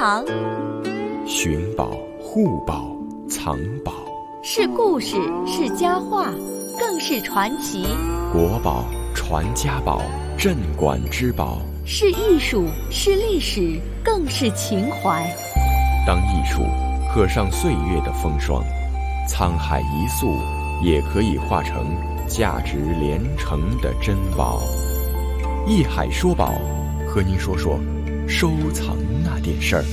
藏， 寻宝、护宝、藏宝， 是故事，是佳话，更是传奇。 国宝、传家宝、镇馆之宝， 是艺术，是历史，更是情怀。 当艺术刻上岁月的风霜，沧海一粟也可以化成价值连城的珍宝。艺海说宝，和您说说收藏那点事儿。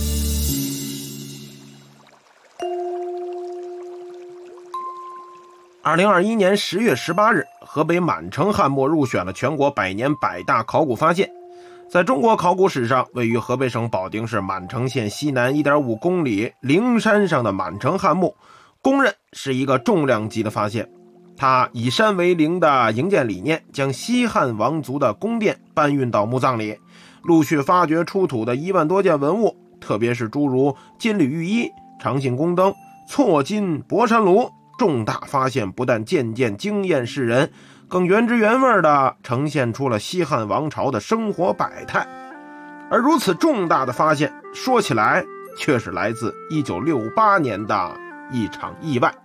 2021年10月18日，河北满城汉墓入选了全国100年百大考古发现。在中国考古史上，位于河北省保定市满城县西南 1.5 公里灵山上的满城汉墓，公认是一个重量级的发现。它以山为陵的营建理念，将西汉王族的宫殿搬运到墓葬里，陆续发掘出土的1万多件文物，特别是诸如金缕玉衣、长信宫灯、错金博山炉，重大发现不但渐渐惊艳世人，更原汁原味地呈现出了西汉王朝的生活百态。而如此重大的发现，说起来却是来自1968年的一场意外。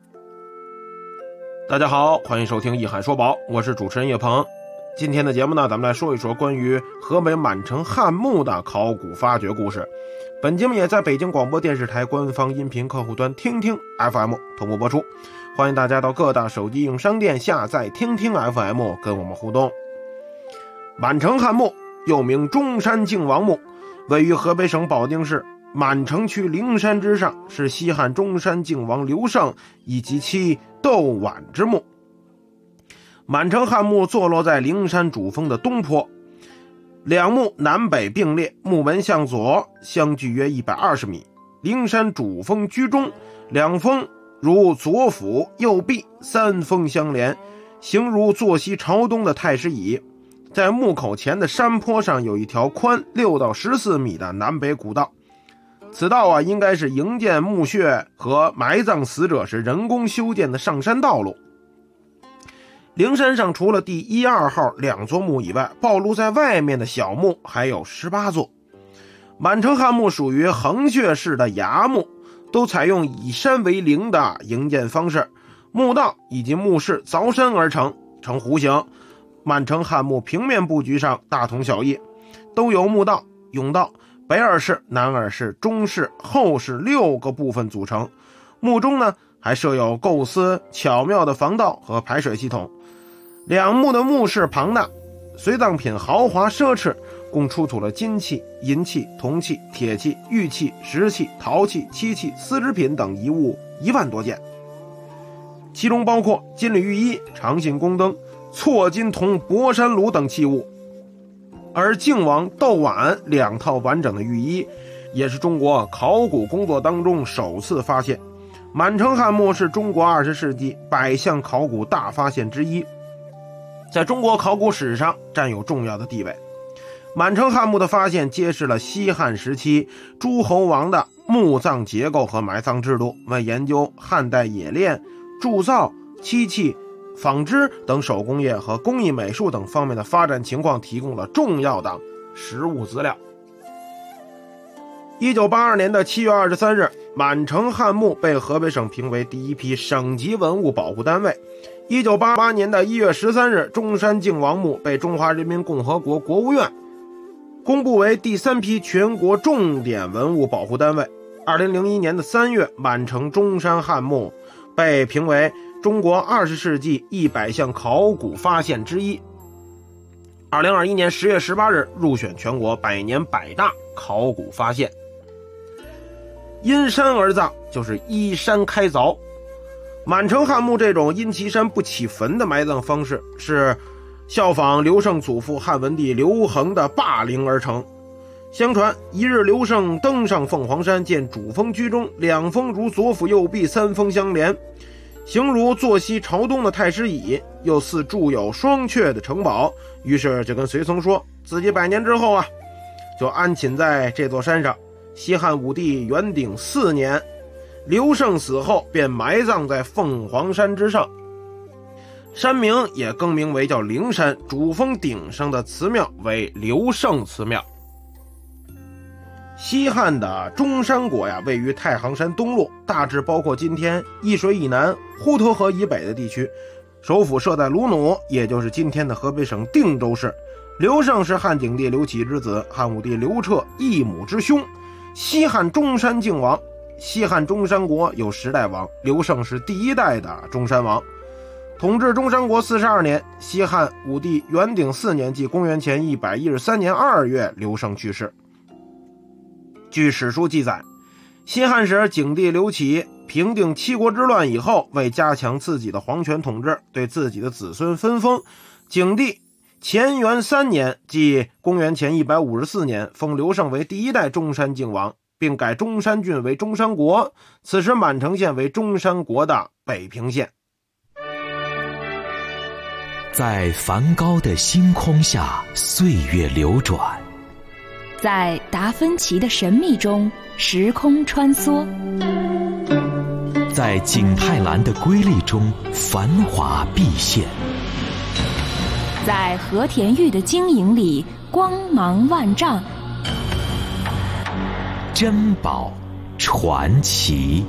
大家好，欢迎收听艺海说宝，我是主持人叶鹏。今天的节目呢，咱们来说一说关于河北满城汉墓的考古发掘故事。本节目也在北京广播电视台官方音频客户端听听 FM 同步播出，欢迎大家到各大手机应用商店下载听听 FM 跟我们互动。满城汉墓又名中山靖王墓，位于河北省保定市满城区灵山之上，是西汉中山靖王刘胜以及其窦绾之墓。满城汉墓坐落在灵山主峰的东坡，两墓南北并列，墓门向左，相距约120米。灵山主峰居中，两峰如左辅右弼，三峰相连，形如坐西朝东的太师椅。在墓口前的山坡上有一条宽6到14米的南北古道，此道应该是营建墓穴和埋葬死者时人工修建的上山道路。灵山上除了第1、2号2座墓以外，暴露在外面的小墓还有18座。满城汉墓属于横穴式的崖墓，都采用以山为陵的营建方式，墓道以及墓室凿山而成，呈弧形。满城汉墓平面布局上大同小异，都由墓道、甬道、北耳室、南耳室、中室、后室6个部分组成。墓中呢，还设有构思巧妙的防盗和排水系统。两墓的墓室庞大，随葬品豪华奢侈，共出土了金器、银器、铜器、铁器、玉器、石器、陶器、漆器、丝织品等遗物1万多件，其中包括金缕玉衣、长信宫灯、错金铜博山炉等器物。而靖王窦绾2套完整的玉衣，也是中国考古工作当中首次发现。满城汉墓是中国20世纪100项考古大发现之一，在中国考古史上占有重要的地位。满城汉墓的发现揭示了西汉时期诸侯王的墓葬结构和埋葬制度，为研究汉代冶炼、铸造、漆器、纺织等手工业和工艺美术等方面的发展情况提供了重要的实物资料。1982年的7月23日，满城汉墓被河北省评为第一批省级文物保护单位。1988年的1月13日，中山靖王墓被中华人民共和国国务院公布为第3批全国重点文物保护单位。2001年的3月，满城中山汉墓被评为中国20世纪100项考古发现之一。2021年10月18日，入选全国100年百大考古发现。因山而葬，就是依山开凿。满城汉墓这种因其山不起坟的埋葬方式，是效仿刘胜祖父汉文帝刘恒的霸陵而成。相传一日，刘胜登上凤凰山，见主峰居中，两峰如左辅右弼，三峰相连，形如坐西朝东的太师椅，又似筑有双阙的城堡。于是就跟随从说，自己100年之后就安寝在这座山上。西汉武帝元鼎4年，刘胜死后便埋葬在凤凰山之上，山名也更名为叫灵山，主峰顶上的祠庙为刘胜祠庙。 西汉的中山国呀，位于太行山东麓，大致包括今天易水以南、滹沱河以北的地区。首府设在卢努，也就是今天的河北省定州市。刘胜是汉景帝刘启之子，汉武帝刘彻异母之兄，西汉中山靖王。西汉中山国有10代王，刘胜是第1代的中山王。统治中山国42年，西汉武帝元鼎4年，即公元前113年2月，刘胜去世。据史书记载，西汉时景帝刘启平定七国之乱以后，为加强自己的皇权统治，对自己的子孙分封。景帝乾元3年，即公元前154年，封刘胜为第1代中山靖王，并改中山郡为中山国。此时满城县为中山国的北平县。 在梵高的星空下，岁月流转； 在达芬奇的神秘中，时空穿梭； 在景泰蓝的瑰丽中，繁华毕现； 在和田玉的晶莹里，光芒万丈。 珍宝传奇。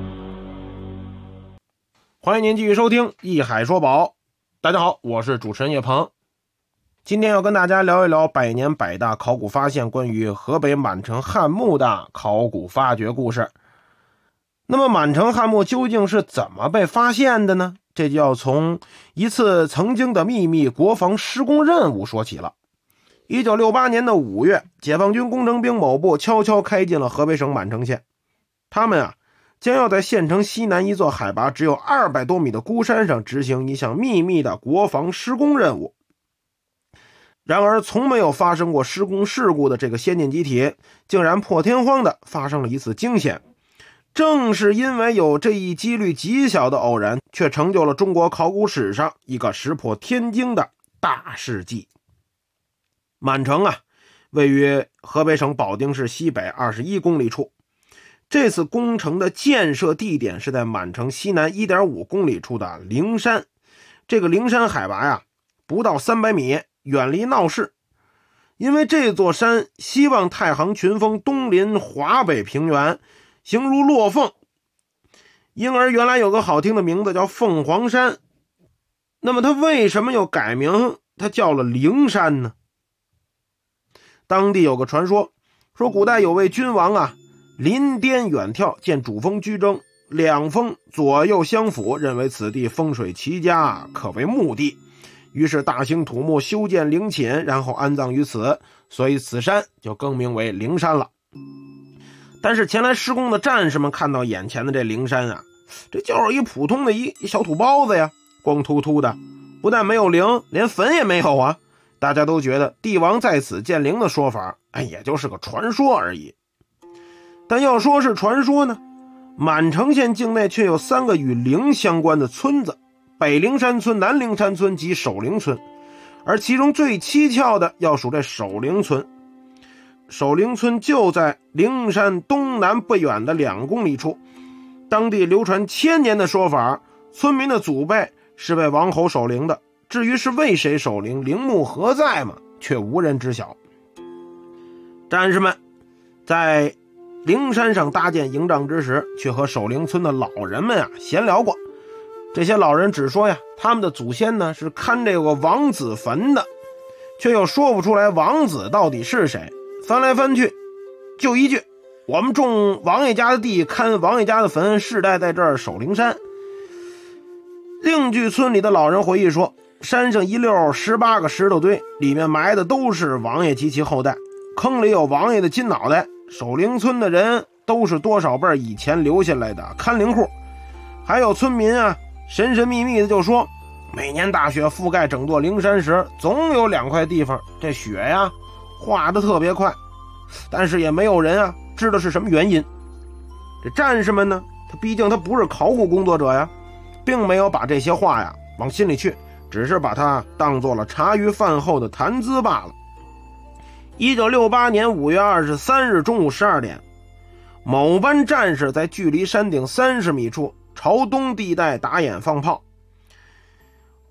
欢迎您继续收听《艺海说宝》。大家好，我是主持人叶鹏。今天要跟大家聊一聊百年百大考古发现关于河北满城汉墓的考古发掘故事。那么满城汉墓究竟是怎么被发现的呢？这就要从一次曾经的秘密国防施工任务说起了。1968年的5月，解放军工程兵某部悄悄开进了河北省满城县。他们将要在县城西南一座海拔只有200多米的孤山上执行一项秘密的国防施工任务。然而从没有发生过施工事故的这个先进机体，竟然破天荒的发生了一次惊险。正是因为有这一几率极小的偶然，却成就了中国考古史上一个石破天惊的大事迹。满城位于河北省保定市西北21公里处。这次工程的建设地点是在满城西南 1.5 公里处的灵山。这个灵山海拔不到300米，远离闹市。因为这座山西望太行群峰，东临华北平原，形如落凤，因而原来有个好听的名字叫凤凰山。那么它为什么又改名它叫了灵山呢？当地有个传说，说古代有位君王临巅远眺，见主峰居争，两峰左右相辅，认为此地风水奇佳，可为墓地，于是大兴土木，修建陵寝，然后安葬于此，所以此山就更名为灵山了。但是前来施工的战士们看到眼前的这灵山这就是一普通的一小土包子呀，光秃秃的，不但没有陵，连坟也没有大家都觉得帝王在此建陵的说法也就是个传说而已。但要说是传说呢，满城县境内却有3个与陵相关的村子，北灵山村、南灵山村及守陵村，而其中最蹊跷的要数这守陵村。守陵村就在灵山东南不远的2公里处，当地流传1000年的说法，村民的祖辈是为王侯守陵的，至于是为谁守陵，陵墓何在嘛，却无人知晓。战士们在灵山上搭建营帐之时，却和守陵村的老人们闲聊过。这些老人只说他们的祖先呢是看这个王子坟的，却又说不出来王子到底是谁。翻来翻去就一句，我们种王爷家的地，看王爷家的坟，世代在这儿守灵山。另据村里的老人回忆说，山上一溜18个石头堆，里面埋的都是王爷及其后代，坑里有王爷的金脑袋。守陵村的人都是多少辈以前留下来的看陵户。还有村民神神秘秘的就说，每年大雪覆盖整座灵山时，总有2块地方这雪化得特别快，但是也没有人知道是什么原因。这战士们呢，毕竟他不是考古工作者并没有把这些话往心里去，只是把它当做了茶余饭后的谈资罢了。1968年5月23日中午12点，某班战士在距离山顶30米处朝东地带打眼放炮，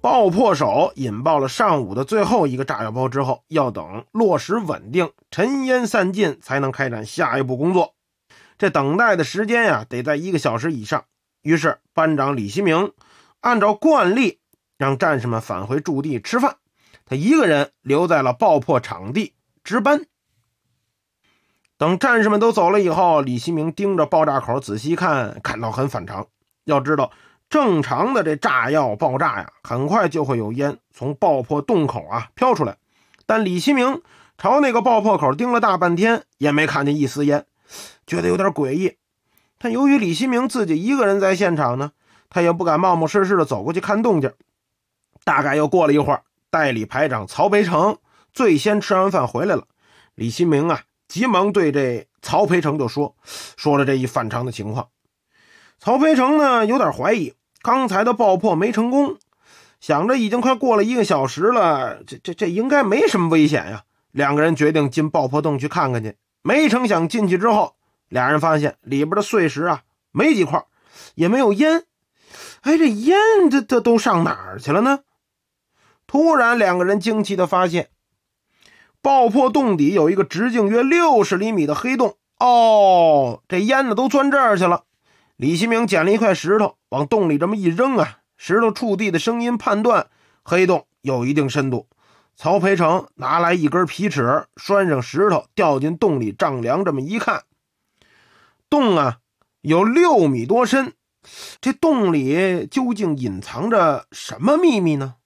爆破手引爆了上午的最后一个炸药包之后，要等落石稳定，尘烟散尽，才能开展下一步工作。这等待的时间呀，得在1个小时以上。于是班长李希明按照惯例让战士们返回驻地吃饭，他一个人留在了爆破场地值班。等战士们都走了以后，李希明盯着爆炸口仔细看，感到很反常。要知道正常的这炸药爆炸呀，很快就会有烟从爆破洞口飘出来，但李希明朝那个爆破口盯了大半天，也没看见一丝烟，觉得有点诡异。但由于李希明自己一个人在现场呢，他也不敢冒冒失失的走过去看动静。大概又过了一会儿，代理排长曹培成最先吃完饭回来了。李希明急忙对这曹培成就说了这一反常的情况。曹培成呢有点怀疑刚才的爆破没成功，想着已经快过了1个小时了，这应该没什么危险呀。两个人决定进爆破洞去看看去。没成想进去之后，俩人发现里边的碎石没几块，也没有烟。这烟这都上哪儿去了呢？突然两个人惊奇地发现，爆破洞底有一个直径约60厘米的黑洞。这烟都钻这儿去了。李希明捡了一块石头往洞里这么一扔石头触地的声音判断黑洞有一定深度。曹培成拿来一根皮尺，拴上石头，掉进洞里丈量，这么一看，洞有6米多深。这洞里究竟隐藏着什么秘密呢？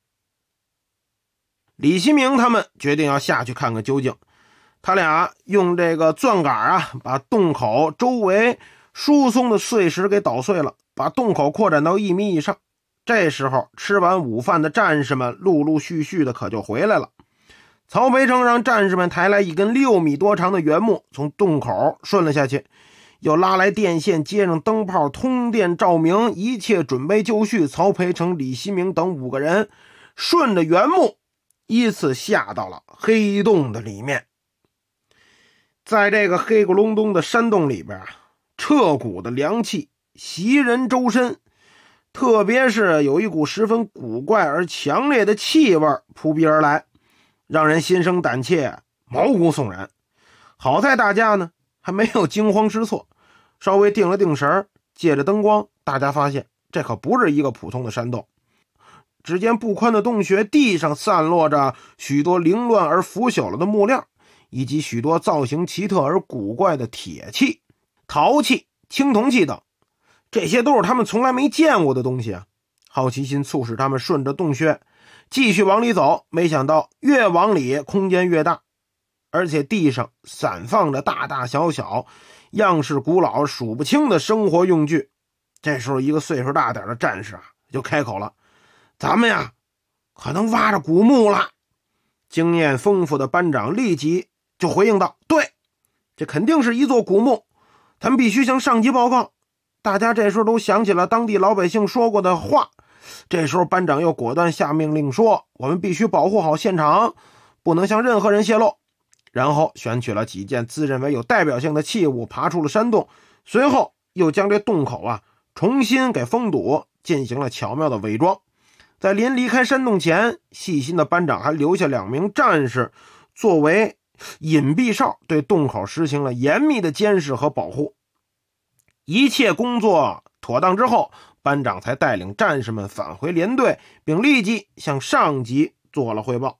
李希明他们决定要下去看个究竟。他俩用这个钻杆把洞口周围疏松的碎石给捣碎了，把洞口扩展到1米以上。这时候吃完午饭的战士们陆陆续续的可就回来了。曹培成让战士们抬来一根6米多长的原木，从洞口顺了下去，又拉来电线，接上灯泡，通电照明，一切准备就绪。曹培成、李希明等5个人顺着原木依次下到了黑洞的里面。在这个黑咕隆咚的山洞里边彻骨的凉气袭人周身，特别是有一股十分古怪而强烈的气味扑鼻而来，让人心生胆怯，毛骨悚然。好在大家呢还没有惊慌失措，稍微定了定神，借着灯光，大家发现这可不是一个普通的山洞。只见不宽的洞穴地上散落着许多凌乱而腐朽了的木料，以及许多造型奇特而古怪的铁器、陶器、青铜器等，这些都是他们从来没见过的东西好奇心促使他们顺着洞穴继续往里走，没想到越往里空间越大，而且地上散放着大大小小样式古老数不清的生活用具。这时候一个岁数大点的战士就开口了：“咱们可能挖着古墓了。”经验丰富的班长立即就回应道：“对，这肯定是一座古墓，咱们必须向上级报告。”大家这时候都想起了当地老百姓说过的话。这时候班长又果断下命令说：“我们必须保护好现场，不能向任何人泄露。”然后选取了几件自认为有代表性的器物，爬出了山洞，随后又将这洞口重新给封堵，进行了巧妙的伪装。在临离开山洞前，细心的班长还留下2名战士作为隐蔽哨，对洞口实行了严密的监视和保护。一切工作妥当之后，班长才带领战士们返回连队，并立即向上级做了汇报。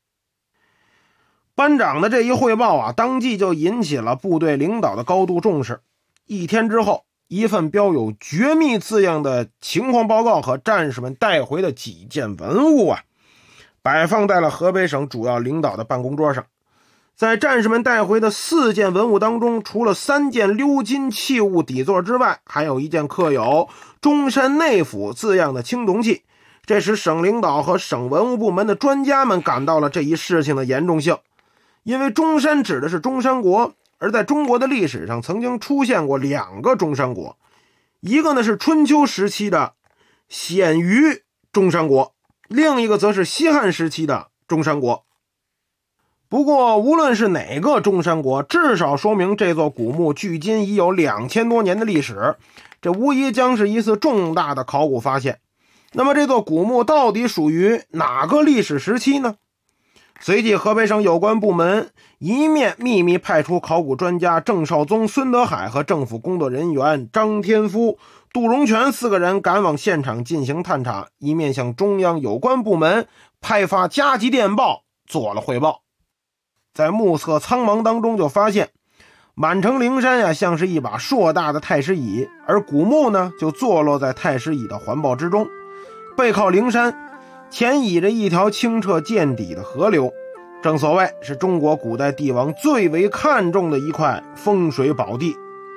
班长的这一汇报当即就引起了部队领导的高度重视。1天之后，一份标有绝密字样的情况报告和战士们带回的几件文物摆放在了河北省主要领导的办公桌上。在战士们带回的4件文物当中，除了3件鎏金器物底座之外，还有1件刻有中山内府字样的青铜器。这使省领导和省文物部门的专家们感到了这一事情的严重性。因为中山指的是中山国，而在中国的历史上曾经出现过2个中山国，一个呢是春秋时期的鲜于中山国，另一个则是西汉时期的中山国。不过无论是哪个中山国，至少说明这座古墓距今已有2000多年的历史，这无疑将是一次重大的考古发现。 那么这座古墓到底属于哪个历史时期呢？随即河北省有关部门一面秘密派出考古专家郑少宗、孙德海和政府工作人员张天夫、杜荣全4个人赶往现场进行探查，一面向中央有关部门派发加急电报做了汇报。在目测苍茫当中就发现满城灵山像是一把硕大的太师椅，而古墓呢就坐落在太师椅的环抱之中，背靠灵山，前倚着一条清澈见底的河流，正所谓是中国古代帝王最为看重的一块风水宝地。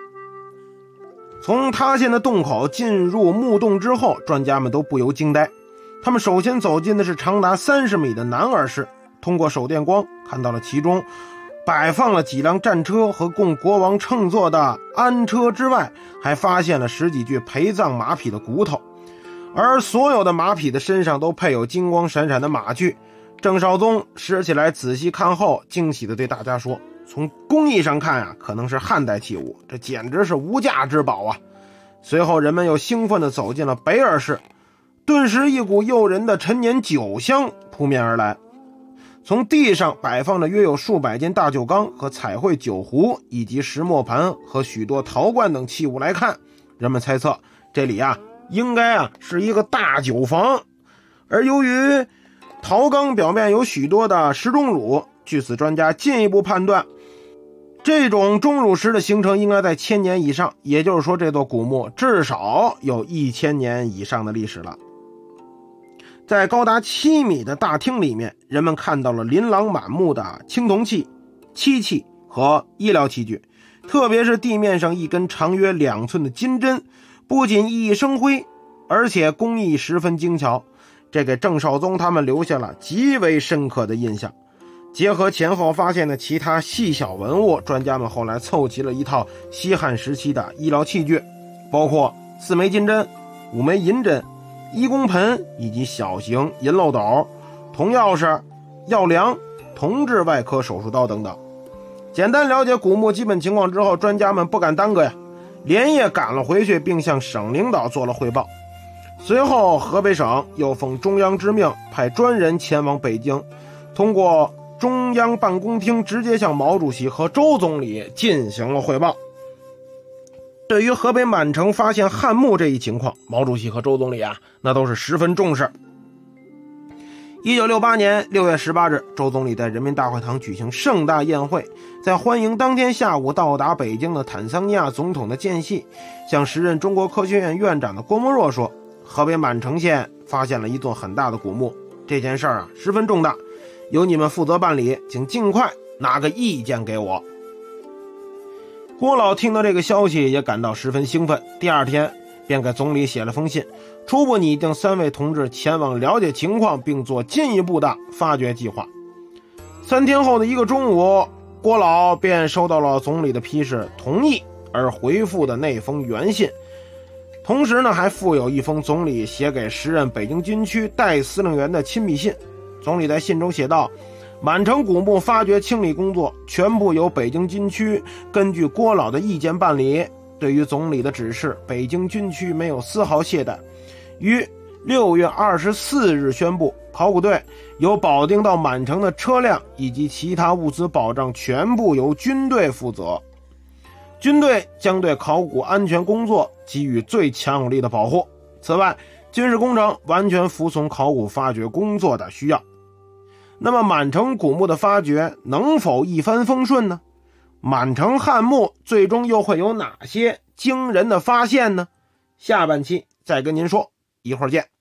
从塌陷的洞口进入墓洞之后，专家们都不由惊呆。他们首先走进的是长达30米的男儿室，通过手电光看到了其中摆放了几辆战车和供国王乘坐的安车之外，还发现了10几具陪葬马匹的骨头，而所有的马匹的身上都配有金光闪闪的马具。郑少宗拾起来仔细看后，惊喜地对大家说，从工艺上看可能是汉代器物，这简直是无价之宝啊！随后人们又兴奋地走进了北耳室，顿时一股诱人的陈年酒香扑面而来。从地上摆放着约有数百件大酒缸和彩绘酒壶，以及石磨盘和许多陶罐等器物来看，人们猜测这里应该是一个大酒房。而由于陶缸表面有许多的石钟乳，据此专家进一步判断，这种钟乳石的形成应该在1000年以上，也就是说这座古墓至少有1000年以上的历史了。在高达7米的大厅里面，人们看到了琳琅满目的青铜器、漆器和医疗器具，特别是地面上一根长约2寸的金针，不仅熠熠生辉，而且工艺十分精巧，这给郑少宗他们留下了极为深刻的印象。结合前后发现的其他细小文物，专家们后来凑齐了一套西汉时期的医疗器具，包括4枚金针、5枚银针、医工盆以及小型银漏斗、铜钥匙、药量、铜制外科手术刀等等。简单了解古墓基本情况之后，专家们不敢耽搁连夜赶了回去，并向省领导做了汇报。随后河北省又奉中央之命，派专人前往北京，通过中央办公厅直接向毛主席和周总理进行了汇报。对于河北满城发现汉墓这一情况，毛主席和周总理那都是十分重视。1968年6月18日，周总理在人民大会堂举行盛大宴会，在欢迎当天下午到达北京的坦桑尼亚总统的间隙，向时任中国科学院院长的郭沫若说，河北满城县发现了一座很大的古墓，这件事十分重大，由你们负责办理，请尽快拿个意见给我。郭老听到这个消息也感到十分兴奋，第二天便给总理写了封信，初步拟定3位同志前往了解情况，并做进一步的发掘计划。3天后的一个中午，郭老便收到了总理的批示同意而回复的那封原信，同时还附有一封总理写给时任北京军区代司令员的亲笔信。总理在信中写道，满城古墓发掘清理工作全部由北京军区根据郭老的意见办理，对于总理的指示，北京军区没有丝毫懈怠，于6月24日宣布，考古队由保定到满城的车辆以及其他物资保障全部由军队负责，军队将对考古安全工作给予最强有力的保护。此外，军事工程完全服从考古发掘工作的需要。那么满城古墓的发掘能否一帆风顺呢？满城汉墓最终又会有哪些惊人的发现呢？下半期再跟您说，一会儿见。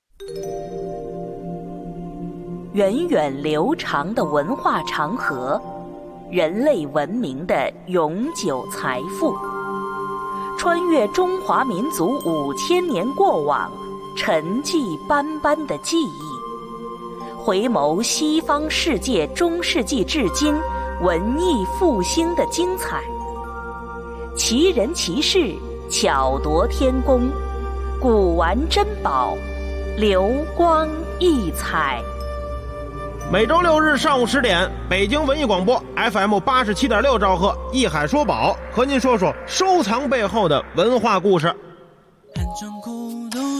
源远流长的文化长河，人类文明的永久财富，穿越中华民族5000年过往，沉寂斑斑的记忆，回眸西方世界中世纪至今文艺复兴的精彩，奇人奇事，巧夺天工，古玩珍宝，流光溢彩。 每周6日上午10点，北京文艺广播 FM 87.6兆赫，艺海说宝和您说说收藏背后的文化故事。 寒窗苦读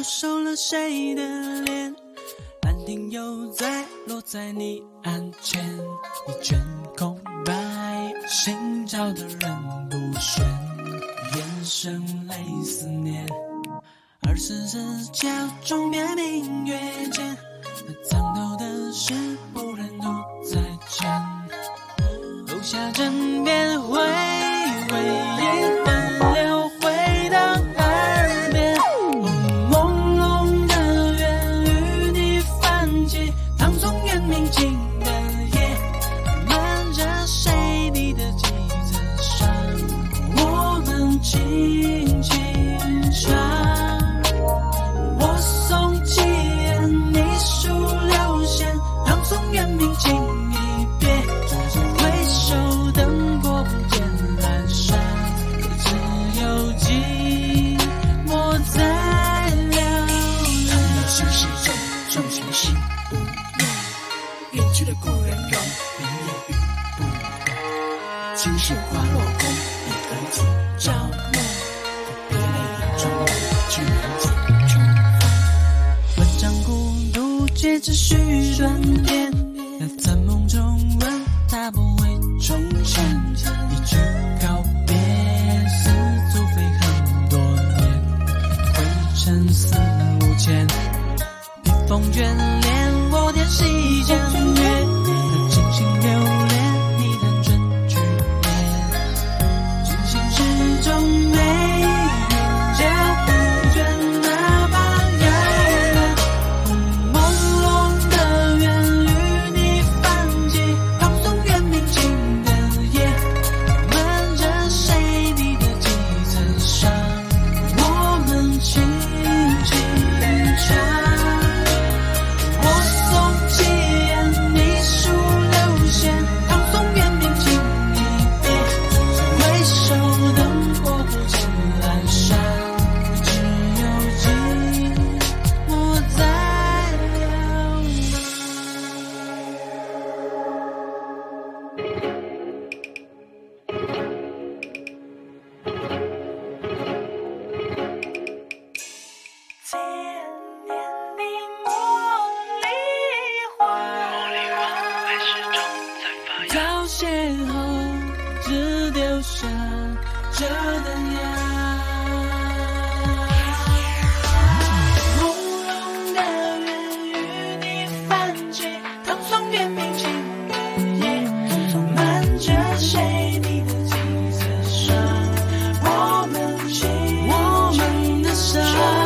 熟了谁的脸？兰亭又再落在你案前，一卷空白，心照的人不选，眼神泪思念。24角钟边明月间，那藏头的事不忍独再见。楼下枕边回味一分流回到耳边，朦胧的缘与你泛起，唐宋元明清的夜，漫着谁你的几层纱，我们轻轻唱。我送起言，你数流线，唐宋元明清一别，回首灯过不见阑珊，只有寂寞在流连。唐有心事重，重情心无言，远去的故人容，人也语不懂。青石花落空，一儿子朝暮，别泪眼中流，去难解重逢。万丈孤独，皆只须转变，那残梦中问他不会重现，一句告别，似足飞很多年，灰尘四五千，笔锋眷恋，我天西江月，那清醒流连，你弹春去年，君心之中没云家不倦，那把遥远，朦胧的缘与你泛起，唐宋元明清的夜，漫着谁你的几层纱，我们轻轻唱。我送起言，你数流线，唐宋元明清一别，回首灯过不见阑珊，只有寂寞在流到邂逅，只丢下这灯芽。朦胧的缘与你泛起，唐宋元明清的夜，漫着谁你的几层纱，我们的伤。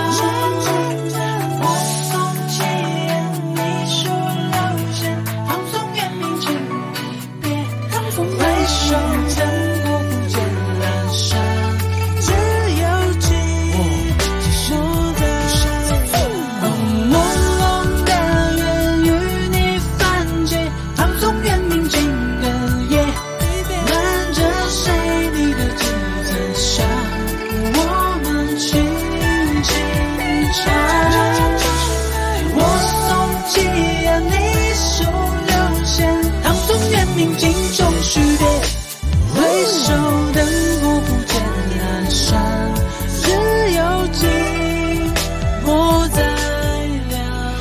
我送起言，你数流线，唐宋元明清一别，回首灯过不见阑珊，只有寂寞在朦胧的缘与你泛起，唐宋元明清的夜，漫着谁你的几层纱，我们轻轻唱。我送起言，你数流线，唐宋元明清终须别，回首灯过不见阑珊，只有寂寞在寥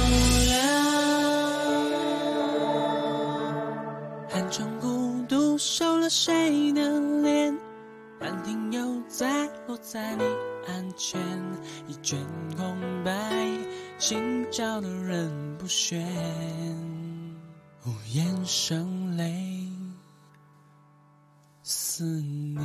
寥。寒窗孤独，收了谁的脸？兰亭又再落在你案前，一卷空白，心照的人不选，无言声泪思念。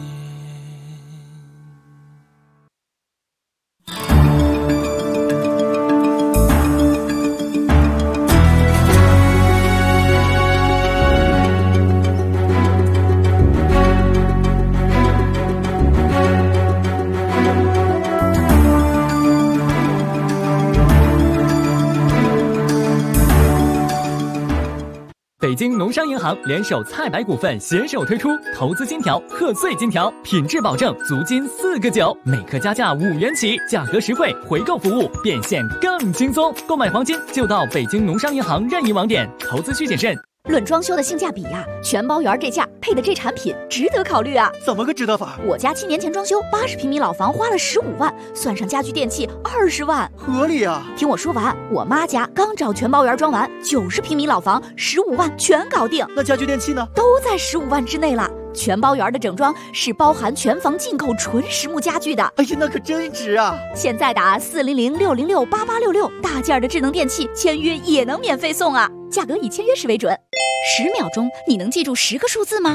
北京农商银行联手菜百股份携手推出投资金条贺岁金条，品质保证，足金4个9，每颗加价5元起，价格实惠，回购服务变现更轻松。购买黄金就到北京农商银行任意网点，投资需谨慎。 论装修的性价比啊，全包园这价配的这产品值得考虑啊！ 怎么个值得法？ 我家7年前装修80平米老房花了15万，算上家具电器20万， 合理啊！ 听我说完，我妈家刚找全包园装完，90平米老房15万全搞定。 那家具电器呢？ 都在15万之内了。全包园的整装是包含全房进口纯实木家具的。 哎呀，那可真值啊！ 现在打400-606-8866，大件的智能电器签约也能免费送啊！价格以签约时为准。10秒钟，你能记住10个数字吗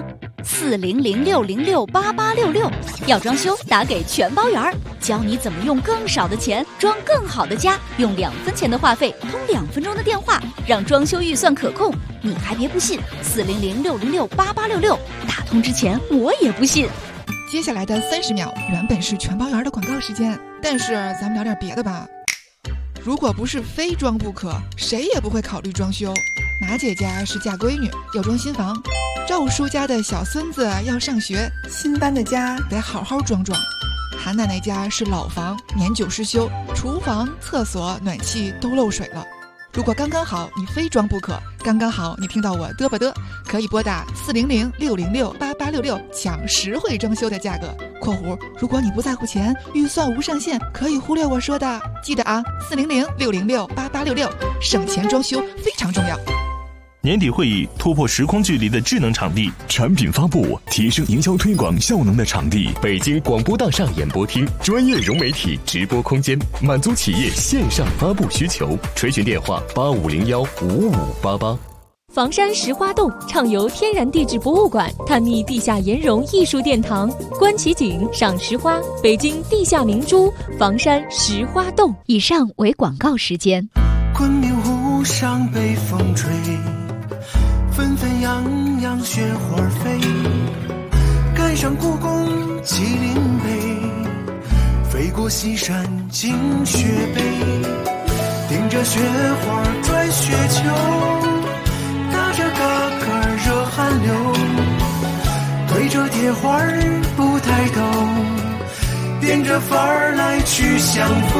？400-606-8866。要装修打给全包园，教你怎么用更少的钱装更好的家，用2分钱的话费通2分钟的电话，让装修预算可控。你还别不信，400-606-8866，打通之前我也不信。 接下来的30秒原本是全包园的广告时间，但是咱们聊点别的吧。如果不是非装不可，谁也不会考虑装修。马姐家是嫁闺女，要装新房；赵叔家的小孙子要上学，新搬的家得好好装装。韩奶奶家是老房，年久失修，厨房、厕所、暖气都漏水了。如果刚刚好你非装不可，刚刚好你听到我嘚吧嘚，可以拨打400-606-8866抢实惠装修的价格。括弧，如果你不在乎钱，预算无上限，可以忽略我说的。记得啊，400-606-8866，省钱装修非常重要。 年底会议突破时空距离的智能场地， 产品发布提升营销推广效能的场地， 北京广播大厦演播厅，专业融媒体直播空间，满足企业线上发布需求。垂询电话85015588。 房山石花洞畅游天然地质博物馆，探秘地下岩溶艺术殿堂，观奇景，赏石花，北京地下明珠，房山石花洞。 以上为广告时间。 昆明湖上北风吹，纷纷扬扬雪花飞，赶上故宫麒麟碑，飞过西山进雪北，顶着雪花转雪球，打着嘎嘎热汗流，对着铁花不抬头，变着法儿来去相逢。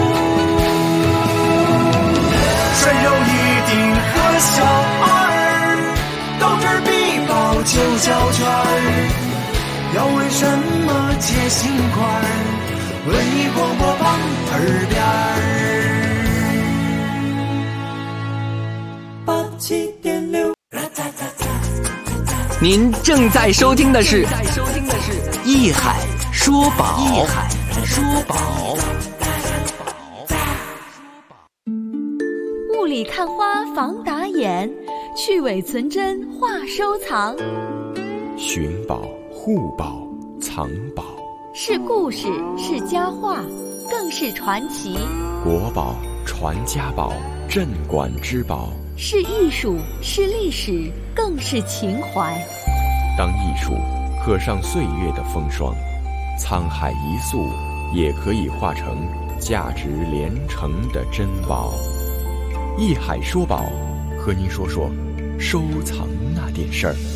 涮肉一定和小二，豆汁儿必爆就胶圈儿，要问什么接心块儿，文艺广播榜耳边儿。您正在收听的是艺海说宝。艺海说宝。 雾里看花防打眼，去伪存真话收藏。 寻宝、护宝、藏宝， 是故事，是佳话，更是传奇。 国宝、传家宝、镇馆之宝， 是艺术，是历史，更是情怀。 当艺术刻上岁月的风霜，沧海一粟也可以化成价值连城的珍宝。艺海说宝，和您说说收藏那点事儿。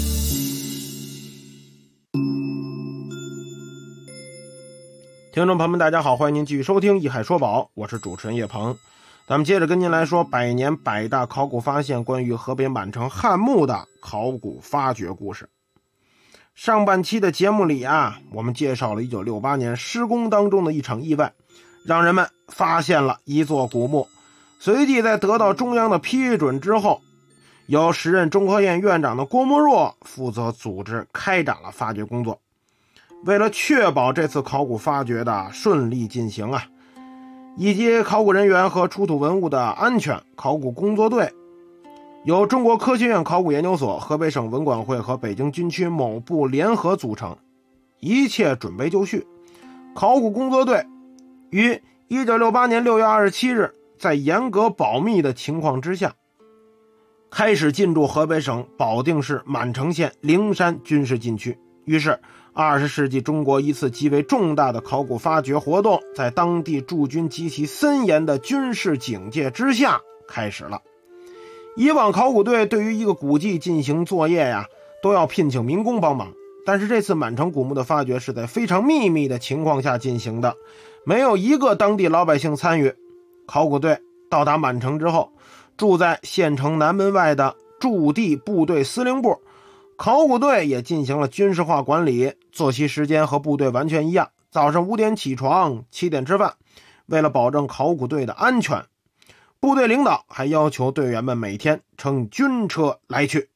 听众朋友们大家好，欢迎您继续收听艺海说宝，我是主持人叶鹏。咱们接着跟您来说百年百大考古发现关于河北满城汉墓的考古发掘故事。上半期的节目里啊，我们介绍了1968年施工当中的一场意外，让人们发现了一座古墓。随即在得到中央的批准之后，由时任中科院院长的郭沫若负责组织开展了发掘工作。为了确保这次考古发掘的顺利进行啊，以及考古人员和出土文物的安全，考古工作队由中国科学院考古研究所、河北省文管会和北京军区某部联合组成，一切准备就绪。考古工作队于1968年6月27日在严格保密的情况之下，开始进驻河北省保定市满城县灵山军事禁区。于是20世纪中国一次极为重大的考古发掘活动在当地驻军极其森严的军事警戒之下开始了。以往考古队对于一个古迹进行作业呀，都要聘请民工帮忙，但是这次满城古墓的发掘是在非常秘密的情况下进行的，没有一个当地老百姓参与。考古队到达满城之后，住在县城南门外的驻地部队司令部，考古队也进行了军事化管理，作息时间和部队完全一样，早上5点起床，7点吃饭。为了保证考古队的安全，部队领导还要求队员们每天乘军车来去。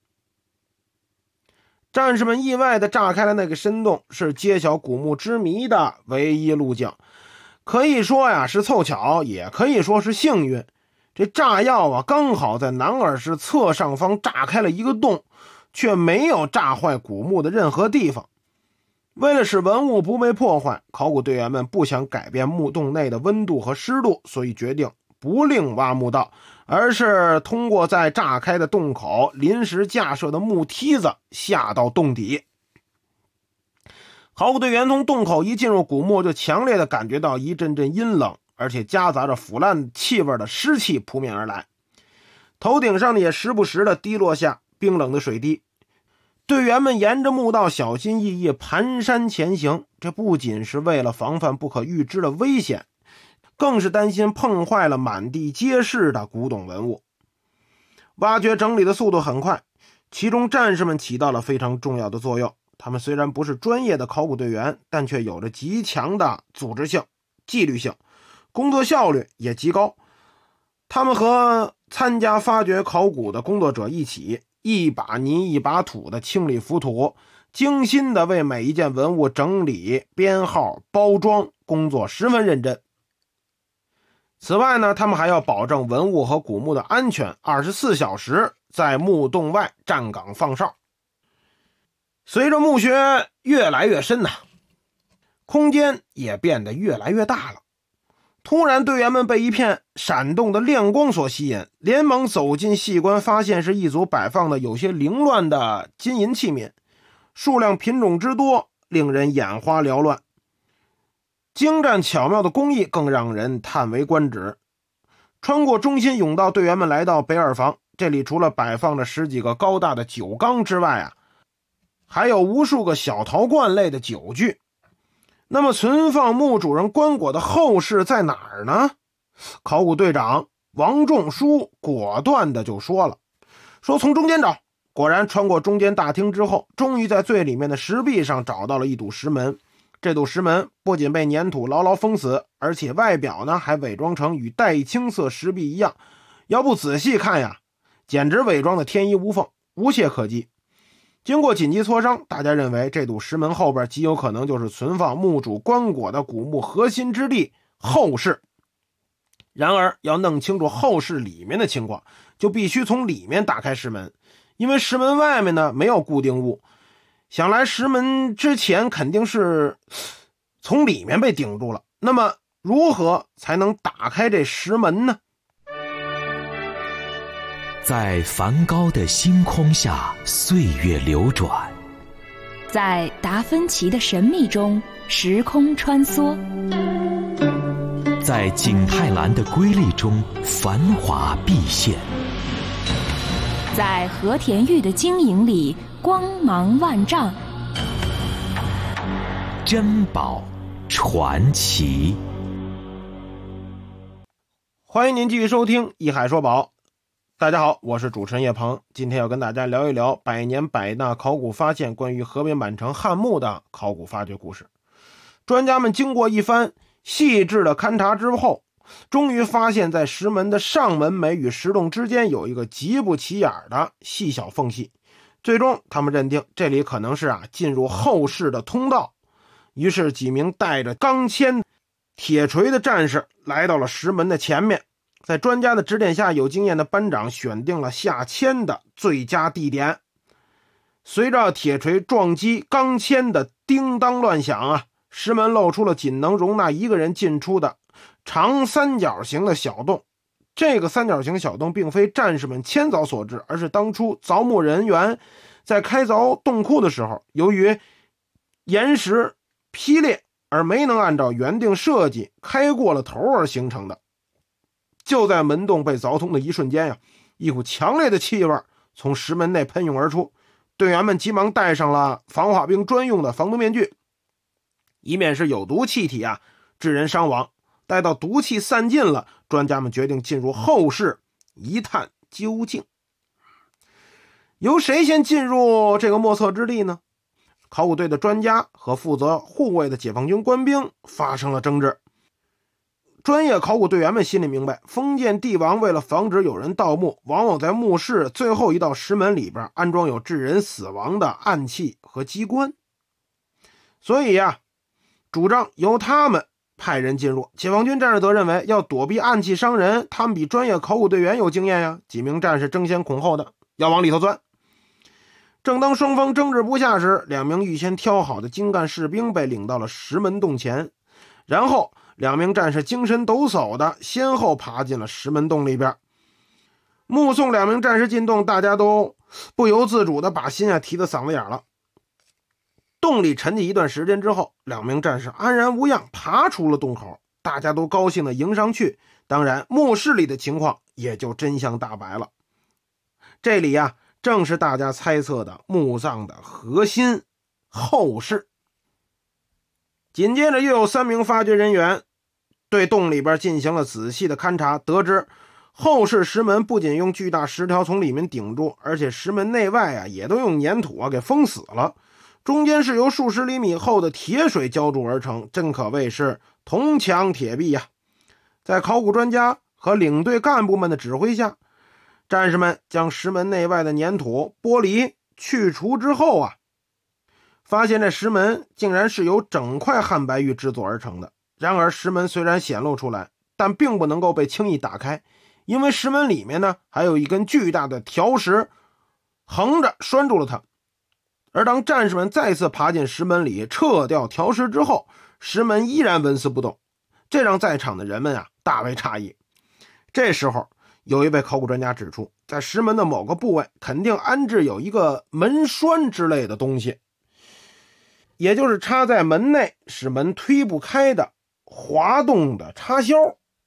战士们意外地炸开了那个深洞，是揭晓古墓之谜的唯一路径。可以说呀是凑巧，也可以说是幸运。这炸药啊刚好在南耳室侧上方炸开了一个洞，却没有炸坏古墓的任何地方。为了使文物不被破坏，考古队员们不想改变墓洞内的温度和湿度，所以决定不另挖墓道，而是通过在炸开的洞口临时架设的木梯子下到洞底。考古队员从洞口一进入古墓，就强烈地感觉到一阵阵阴冷而且夹杂着腐烂气味的湿气扑面而来，头顶上也时不时地滴落下冰冷的水滴。队员们沿着墓道小心翼翼蹒跚前行，这不仅是为了防范不可预知的危险，更是担心碰坏了满地皆是的古董文物。挖掘整理的速度很快，其中战士们起到了非常重要的作用。他们虽然不是专业的考古队员，但却有着极强的组织性、纪律性，工作效率也极高。他们和参加发掘考古的工作者一起，一把泥一把土的清理浮土，精心的为每一件文物整理、编号、包装，工作十分认真。此外呢，他们还要保证文物和古墓的安全，24小时在墓洞外站岗放哨。随着墓穴越来越深空间也变得越来越大了。突然，队员们被一片闪动的亮光所吸引，连忙走近细观，发现是一组摆放的有些凌乱的金银器皿，数量品种之多，令人眼花缭乱。精湛巧妙的工艺更让人叹为观止。穿过中心甬道，队员们来到北耳房，这里除了摆放着10几个高大的酒缸之外还有无数个小陶罐类的酒具。那么存放墓主人棺椁的后室在哪儿呢？考古队长王仲书果断的就说了，说从中间找。果然穿过中间大厅之后，终于在最里面的石壁上找到了一堵石门。这堵石门不仅被粘土牢牢封死，而且外表呢还伪装成与黛青色石壁一样，要不仔细看简直伪装的天衣无缝，无懈可击。经过紧急磋商，大家认为这堵石门后边极有可能就是存放墓主棺椁的古墓核心之地后室。然而要弄清楚后室里面的情况，就必须从里面打开石门，因为石门外面呢没有固定物，想来石门之前肯定是从里面被顶住了。那么如何才能打开这石门呢？ 在梵高的星空下，岁月流转； 在达芬奇的神秘中，时空穿梭； 在景泰蓝的瑰丽中，繁华毕现； 在和田玉的晶莹里，光芒万丈。 珍宝传奇， 欢迎您继续收听《一海说宝》。大家好，我是主持人叶鹏，今天要跟大家聊一聊百年百纳考古发现关于河北满城汉墓的考古发掘故事。专家们经过一番细致的勘察之后，终于发现在石门的上门楣与石洞之间有一个极不起眼的细小缝隙。最终他们认定这里可能是进入后室的通道。于是几名带着钢钎铁锤的战士来到了石门的前面，在专家的指点下，有经验的班长选定了下签的最佳地点。随着铁锤撞击钢钎的叮当乱响石门露出了仅能容纳一个人进出的长三角形的小洞。这个三角形小洞并非战士们迁凿所致，而是当初凿墓人员在开凿洞窟的时候，由于岩石劈裂而没能按照原定设计开过了头而形成的。就在门洞被凿通的一瞬间一股强烈的气味从石门内喷涌而出，队员们急忙戴上了防化兵专用的防毒面具，以免是有毒气体致人伤亡。待到毒气散尽了，专家们决定进入后室一探究竟。 由谁先进入这个莫测之地呢？考古队的专家和负责护卫的解放军官兵发生了争执。专业考古队员们心里明白，封建帝王为了防止有人盗墓，往往在墓室最后一道石门里边安装有致人死亡的暗器和机关，所以主张由他们派人进入。解放军战士则认为要躲避暗器伤人，他们比专业考古队员有经验呀。几名战士争先恐后的要往里头钻。正当双方争执不下时，2名预先挑好的精干士兵被领到了石门洞前，然后2名战士精神抖擞的先后爬进了石门洞里边。目送2名战士进洞，大家都不由自主的把心提到嗓子眼了。洞里沉寂一段时间之后，2名战士安然无恙爬出了洞口，大家都高兴的迎上去。当然墓室里的情况也就真相大白了。这里正是大家猜测的墓葬的核心后室。紧接着又有3名发掘人员对洞里边进行了仔细的勘察，得知后室石门不仅用巨大石条从里面顶住，而且石门内外也都用粘土给封死了，中间是由数十厘米厚的铁水浇筑而成，真可谓是铜墙铁壁在考古专家和领队干部们的指挥下，战士们将石门内外的粘土、玻璃去除之后发现这石门竟然是由整块汉白玉制作而成的。然而石门虽然显露出来，但并不能够被轻易打开，因为石门里面呢还有一根巨大的条石横着拴住了它。而当战士们再次爬进石门里撤掉条石之后，石门依然纹丝不动，这让在场的人们大为诧异。这时候有一位考古专家指出，在石门的某个部位肯定安置有一个门栓之类的东西，也就是插在门内使门推不开的滑动的插销。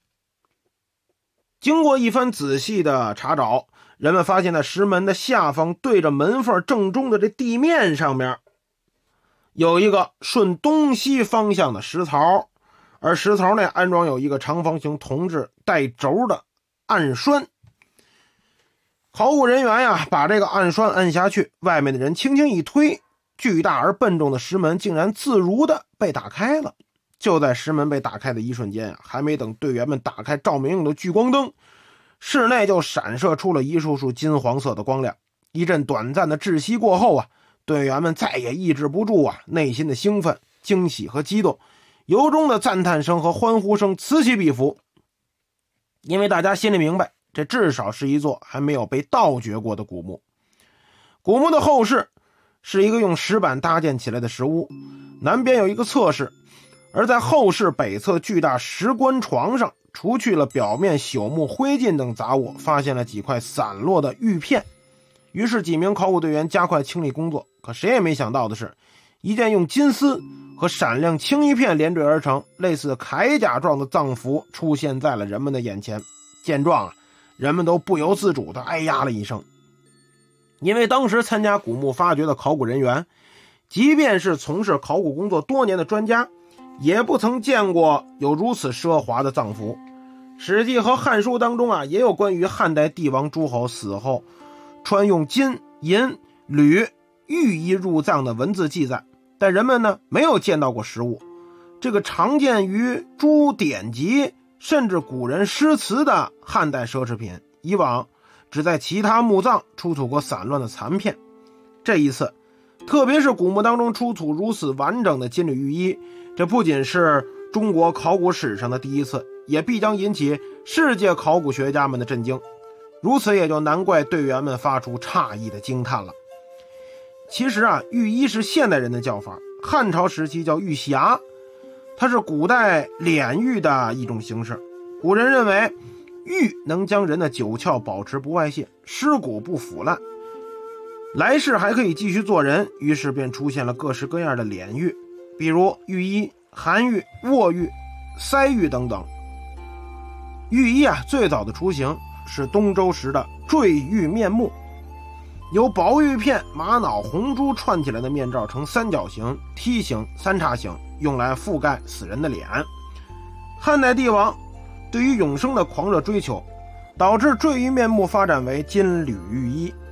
经过一番仔细的查找，人们发现在石门的下方对着门缝正中的这地面上面有一个顺东西方向的石槽，而石槽内安装有一个长方形铜质带轴的暗栓。考古人员把这个暗栓按下去，外面的人轻轻一推，巨大而笨重的石门竟然自如的被打开了。就在石门被打开的一瞬间还没等队员们打开照明用的聚光灯，室内就闪射出了一束束金黄色的光亮。一阵短暂的窒息过后队员们再也抑制不住内心的兴奋、惊喜和激动，由衷的赞叹声和欢呼声此起彼伏。因为大家心里明白，这至少是一座还没有被盗掘过的古墓。古墓的后室是一个用石板搭建起来的石屋，南边有一个侧室，而在后室北侧巨大石棺床上，除去了表面朽木、灰烬等杂物，发现了几块散落的玉片。于是几名考古队员加快清理工作，可谁也没想到的是，一件用金丝和闪亮青玉片连缀而成类似铠甲状的葬服出现在了人们的眼前。见状人们都不由自主地哎呀了一声。因为当时参加古墓发掘的考古人员，即便是从事考古工作多年的专家，也不曾见过有如此奢华的葬服。史记和汉书当中也有关于汉代帝王诸侯死后穿用金、银、铝、玉衣入葬的文字记载，但人们呢没有见到过实物。这个常见于诸典籍甚至古人诗词的汉代奢侈品，以往只在其他墓葬出土过散乱的残片。这一次特别是古墓当中出土如此完整的金缕玉衣，这不仅是中国考古史上的第一次，也必将引起世界考古学家们的震惊。如此也就难怪队员们发出诧异的惊叹了。其实玉衣是现代人的叫法，汉朝时期叫玉匣，它是古代敛玉的一种形式。古人认为玉能将人的九窍保持不外泄，尸骨不腐烂，来世还可以继续做人，于是便出现了各式各样的敛玉，比如玉衣、韩玉、卧玉、塞玉等等。玉衣最早的雏形是东周时的坠玉面目，由薄玉片、玛瑙、红珠串起来的面罩呈三角形、梯形、三叉形，用来覆盖死人的脸。汉代帝王对于永生的狂热追求，导致坠玉面目发展为金缕玉衣。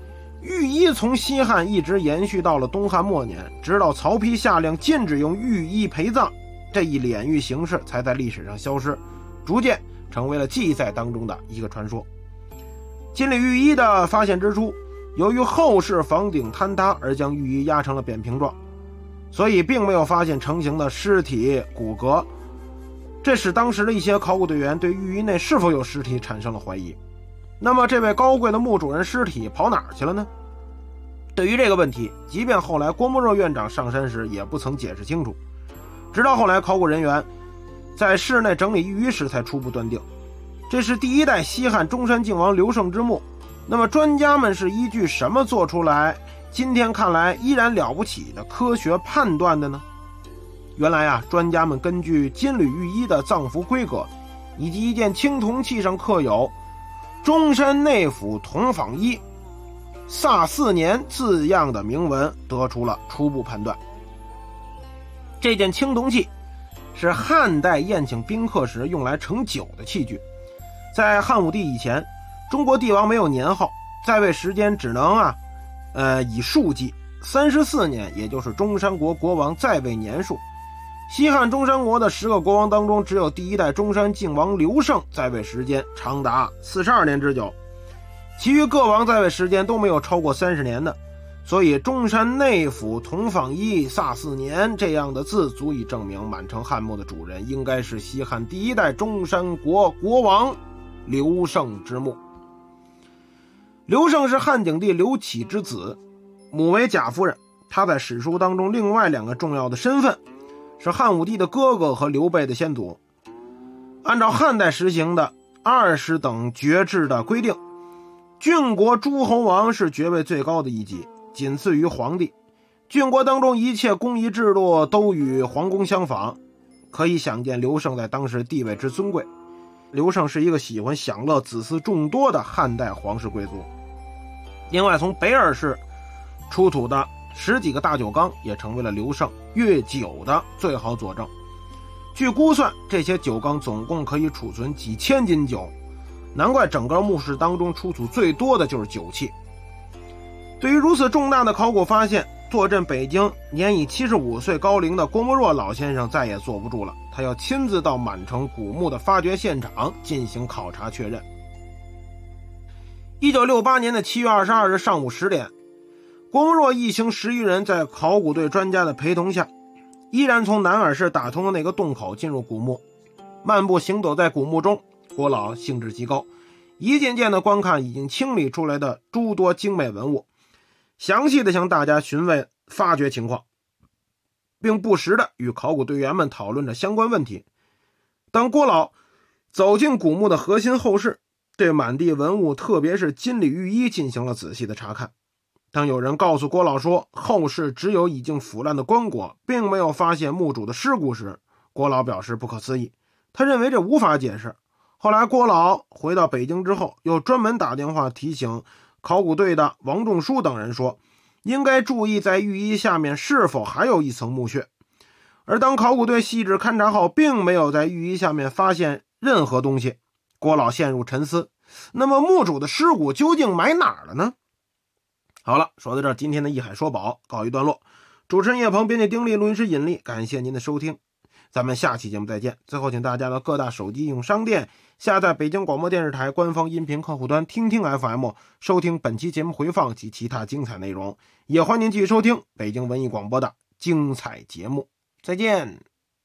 御医从西汉一直延续到了东汉末年，直到曹丕下令禁止用御医陪葬，这一敛狱形式才在历史上消失，逐渐成为了记载当中的一个传说。金缕玉衣的发现之初，由于后世房顶坍塌而将玉衣压成了扁平状，所以并没有发现成型的尸体骨骼，这使当时的一些考古队员对玉衣内是否有尸体产生了怀疑。那么这位高贵的墓主人尸体跑哪儿去了呢？对于这个问题，即便后来郭沫若院长上山时也不曾解释清楚，直到后来考古人员在室内整理玉衣时才初步断定，这是第一代西汉中山靖王刘胜之墓。那么专家们是依据什么做出来今天看来依然了不起的科学判断的呢？原来啊，专家们根据金缕玉衣的葬服规格以及一件青铜器上刻有中山内府同坊一萨4年字样的铭文，得出了初步判断。这件青铜器是汉代宴请宾客时用来盛酒的器具。在汉武帝以前，中国帝王没有年号，在位时间只能以数计，34年也就是中山国国王在位年数。西汉中山国的10个国王当中，只有第一代中山靖王刘胜在位时间长达42年之久，其余各王在位时间都没有超过30年的，所以中山内府同坊一萨4年这样的字足以证明满城汉墓的主人应该是西汉第一代中山国国王刘胜之墓。刘胜是汉景帝刘启之子，母为贾夫人。他在史书当中另外2个重要的身份是汉武帝的哥哥和刘备的先祖。按照汉代实行的20等爵制的规定，郡国诸侯王是爵位最高的一级，仅次于皇帝。郡国当中一切公仪制度都与皇宫相仿，可以想见刘胜在当时地位之尊贵。刘胜是一个喜欢享乐、子嗣众多的汉代皇室贵族。另外，从北尔市出土的10几个大酒缸也成为了刘胜阅酒的最好佐证。据估算，这些酒缸总共可以储存几千斤酒，难怪整个墓室当中出土最多的就是酒器。对于如此重大的考古发现，坐镇北京年已75岁高龄的郭沫若老先生再也坐不住了，他要亲自到满城古墓的发掘现场进行考察确认。1968年的7月22日上午10点，郭沫若一行10余人在考古队专家的陪同下，依然从南耳室打通的那个洞口进入古墓。漫步行走在古墓中，郭老兴致极高，一件件的观看已经清理出来的诸多精美文物，详细的向大家询问发掘情况，并不时的与考古队员们讨论着相关问题。当郭老走进古墓的核心后室，对满地文物特别是金缕玉衣进行了仔细的查看。当有人告诉郭老说后室只有已经腐烂的棺椁，并没有发现墓主的尸骨时，郭老表示不可思议，他认为这无法解释。后来郭老回到北京之后，又专门打电话提醒考古队的王仲书等人说，应该注意在玉衣下面是否还有一层墓穴。而当考古队细致勘察后，并没有在玉衣下面发现任何东西，郭老陷入沉思，那么墓主的尸骨究竟埋哪儿了呢？好了，说到这儿，今天的一海说宝告一段落。主持人叶鹏，编辑丁力，录音师尹力，感谢您的收听，咱们下期节目再见。最后请大家到各大手机应用商店下载北京广播电视台官方音频客户端听听 FM， 收听本期节目回放及其他精彩内容。也欢迎您继续收听北京文艺广播的精彩节目，再见。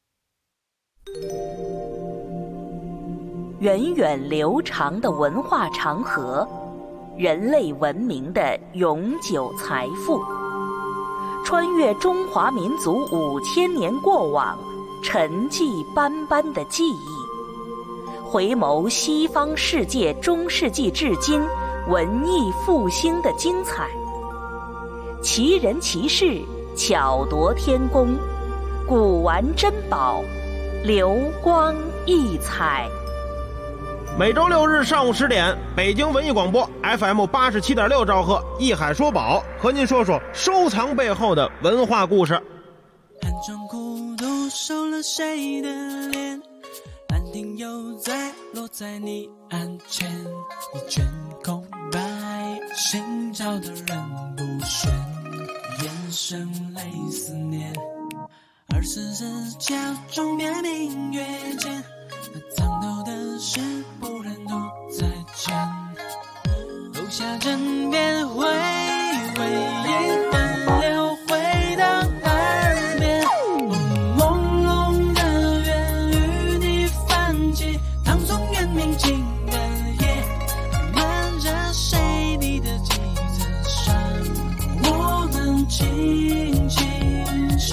源远流长的文化长河，人类文明的永久财富，穿越中华民族5000年过往，沉寂斑斑的记忆，回眸西方世界中世纪至今文艺复兴的精彩，奇人奇事，巧夺天工，古玩珍宝，流光溢彩。 每周6日上午10点，北京文艺广播 FM 87.6兆赫，一海说宝和您说说收藏背后的文化故事。 寒窗苦读收了谁的脸，兰亭又在落在你案前，一卷空白，心心照的人不选，眼神泪思念，24时假装变明月间，那藏头的事不忍都再见，留下枕边回味一段流回到耳边，朦胧的缘与你泛起，唐宋元明清的夜，漫着谁你的几层纱，我们轻轻唱，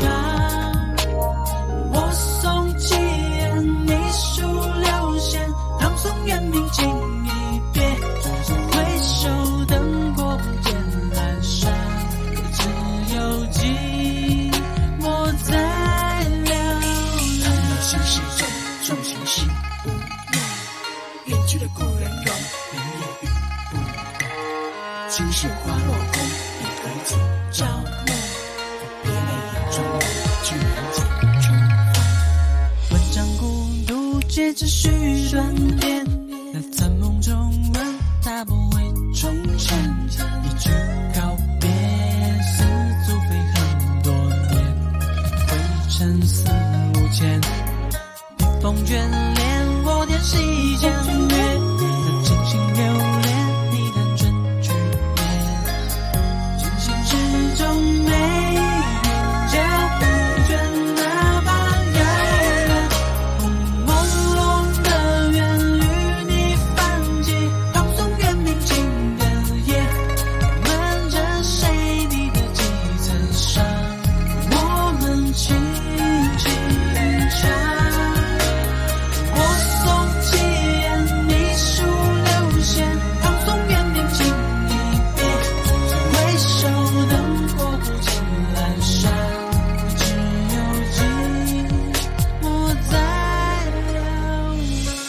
我送起言，你数流线，唐宋元明清一别，回首灯火不见阑珊，只有寂寞在流连。他们心事重，重情心无言，远去的故人容，明夜雨不断，青石花落空，一儿子朝暮，别泪眼中去人间重逢。文章孤独皆只须断点，那残梦中问他不会重现，一句告别似足飞很多年，灰尘四五千，笔锋眷恋我点细间月，那真心留恋你单纯去念，军心之中没云脚不倦，哪怕遥远，朦胧的缘与你泛起，唐宋元明清的夜，漫着谁你的几层纱，我们轻轻唱，我送起言，你数流线，唐宋元明清一别，回首灯火不见阑珊，只有寂寞在流浪。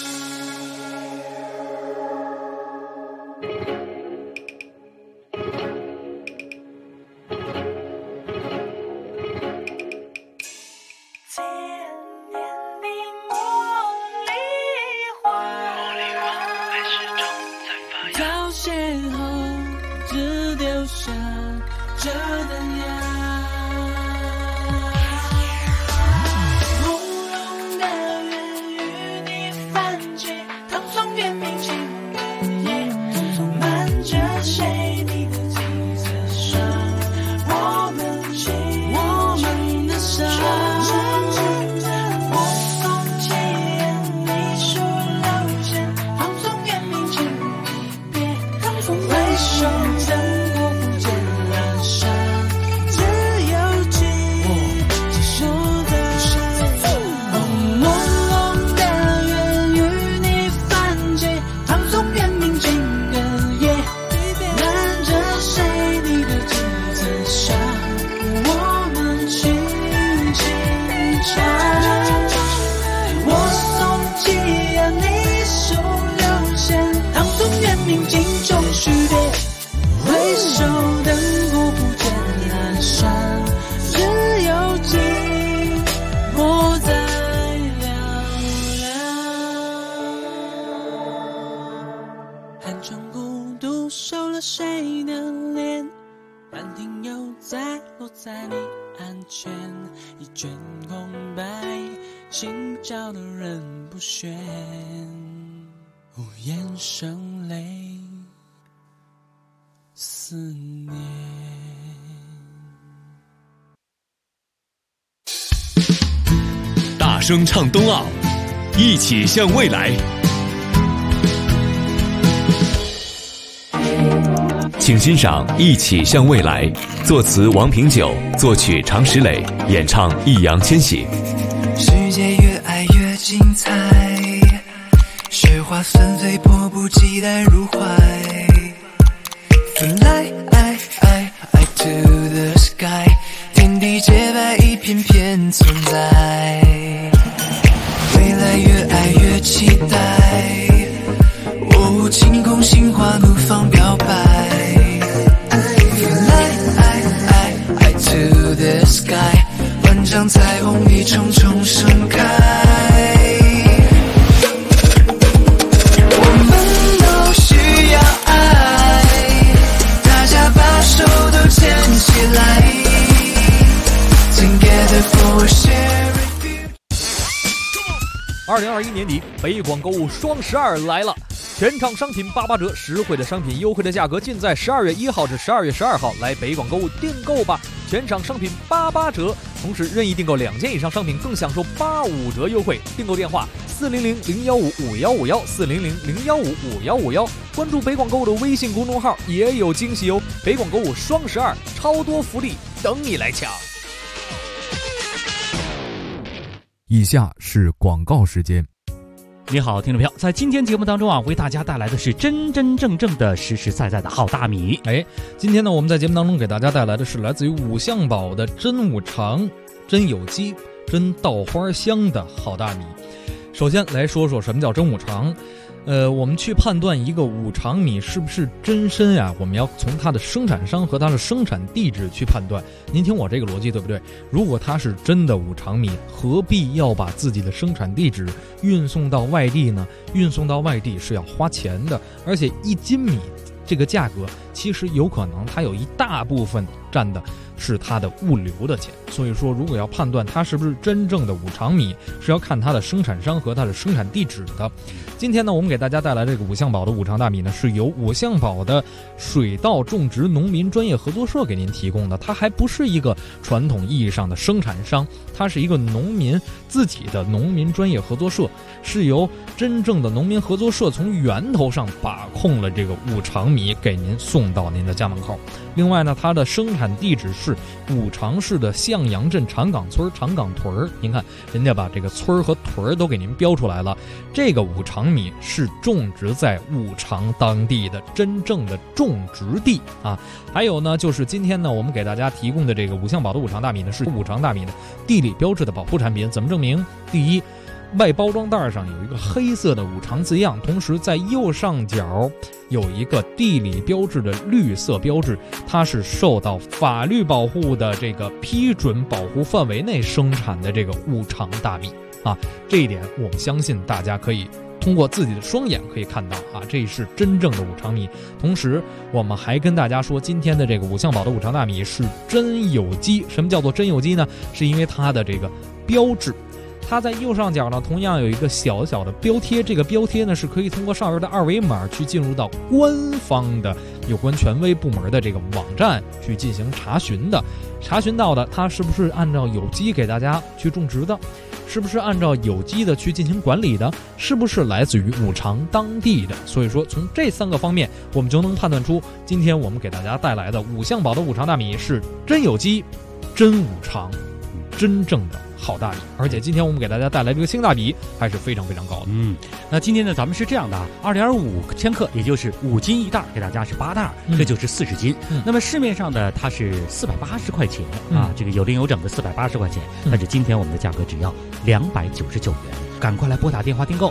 千年的茉莉花，还始终在发芽，凋谢后只留下这灯芽，朦胧的缘与你泛起，唐宋元明清的夜，漫着谁你的几层纱，我们的伤，我送起言，你数流线，唐宋元明清一别，回首灯火不见阑珊，只有寂寞在朦胧的缘与你泛起，唐宋元明清的夜，漫着谁你的几层纱，我们轻轻唱，我送起言，你数流线，唐宋元明清终须别，回首灯火不见阑珊，只有寂寞在嘹亮。寒窗孤独收了谁的脸，兰亭又再落在你案前，一卷空白，心照的人不选，无言声泪思念。 大声唱冬奥，一起向未来。请欣赏《一起向未来》，作词王平久，作曲常石磊，演唱易烊千玺。 世界越爱越精彩，雪花纷飞，迫不及待入怀。Fly to the sky， 天地洁白，一片片存在。未来越爱越期待，哦，晴空心花怒放表白。Fly to the sky， 万丈彩虹一重重盛开。我们都需要爱，大家 2021年底，北广购物双12来了，全场商品88折，实惠的商品，优惠的价格，尽在12月1号至12月12号来北广购物订购吧！全场商品88折，同时任意订购2件以上商品更享受85折优惠。订购电话400-015-5151，400-015-5151，关注北广购物的微信公众号也有惊喜哦！北广购物双12，超多福利等你来抢。 以下是广告时间。 你好，听众朋友，在今天节目当中啊，为大家带来的是真真正正的实实在在的好大米。 今天呢，我们在节目当中给大家带来的是来自于五香宝的真五常、真有机、真稻花香的好大米。首先来说说什么叫真五常。我们去判断一个五常米是不是真参呀，我们要从它的生产商和它的生产地址去判断。您听我这个逻辑对不对？如果它是真的五常米，何必要把自己的生产地址运送到外地呢？运送到外地是要花钱的，而且1斤米这个价格其实有可能它有一大部分占的是它的物流的钱。所以说如果要判断它是不是真正的五常米，是要看它的生产商和它的生产地址的。今天呢，我们给大家带来这个五香宝的五常大米呢，是由五香宝的水稻种植农民专业合作社给您提供的。它还不是一个传统意义上的生产商，它是一个农民自己的农民专业合作社，是由真正的农民合作社从源头上把控了这个五常米，给您送到您的家门口。另外呢，它的生产地址是五常市的向阳镇长岗村长岗屯儿。您看，人家把这个村儿和屯儿都给您标出来了。这个五常米是种植在五常当地的真正的种植地啊。还有呢，就是今天呢，我们给大家提供的这个五香宝的五常大米呢，是五常大米的地理标志的保护产品。怎么证明？第一，外包装袋上有一个黑色的五常字样，同时在右上角有一个地理标志的绿色标志，它是受到法律保护的这个批准保护范围内生产的这个五常大米啊。这一点我们相信大家可以通过自己的双眼可以看到啊，这是真正的五常米。同时我们还跟大家说，今天的这个五香宝的五常大米是真有机。什么叫做真有机呢？是因为它的这个标志，它在右上角呢，同样有一个小小的标贴，这个标贴呢是可以通过上面的2维码去进入到官方的有关权威部门的这个网站去进行查询的。查询到的它是不是按照有机给大家去种植的，是不是按照有机的去进行管理的，是不是来自于五常当地的。所以说从这3个方面我们就能判断出，今天我们给大家带来的五香宝的五常大米是真有机、真五常，真正的好大米。而且今天我们给大家带来这个性价比还是非常非常高的。 那今天呢，咱们是这样的啊，2.5千克，也就是5斤一袋，给大家是8袋，这就是40斤。那么市面上的它是480块钱啊，这个有零有整的480块钱，但是今天我们的价格只要299元。赶快来拨打电话订购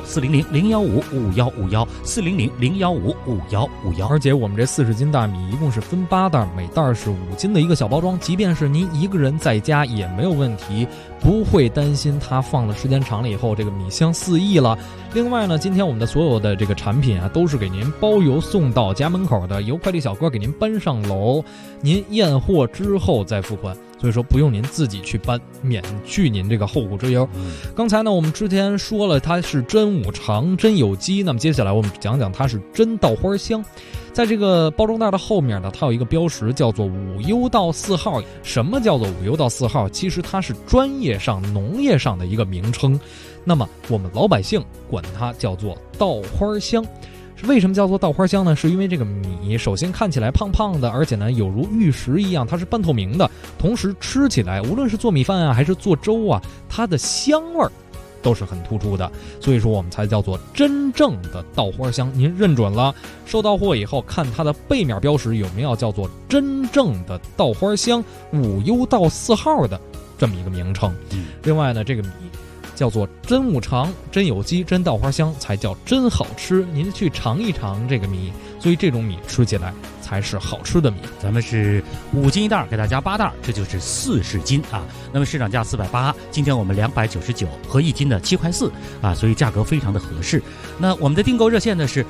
400-015-5151，400-015-5151。 而且我们这40斤大米一共是分8袋，每袋是5斤的一个小包装，即便是您一个人在家也没有问题，不会担心它放了时间长了以后这个米香四溢了。另外呢，今天我们的所有的这个产品啊，都是给您包邮送到家门口的，由快递小哥给您搬上楼，您验货之后再付款。所以说不用您自己去搬，免去您这个后顾之忧。刚才呢，我们之前说了它是真五常、真有机，那么接下来我们讲讲它是真稻花香。在这个包装袋的后面呢，它有一个标识叫做5优稻4号。什么叫做5优稻4号？其实它是专业上农业上的一个名称，那么我们老百姓管它叫做稻花香。为什么叫做稻花香呢？是因为这个米首先看起来胖胖的，而且呢有如玉石一样，它是半透明的，同时吃起来无论是做米饭啊还是做粥啊，它的香味儿都是很突出的，所以说我们才叫做真正的稻花香。您认准了，收到货以后看它的背面标识有没有叫做真正的稻花香5优稻4号的这么一个名称。另外呢，这个米叫做真五常、真有机、真稻花香，才叫真好吃。您去尝一尝这个米，所以这种米吃起来才是好吃的米。 咱们是5斤一袋，给大家8袋，这就是40斤啊。那么市场价480，今天我们299，合1斤的7块4啊，所以价格非常的合适。那我们的订购热线呢是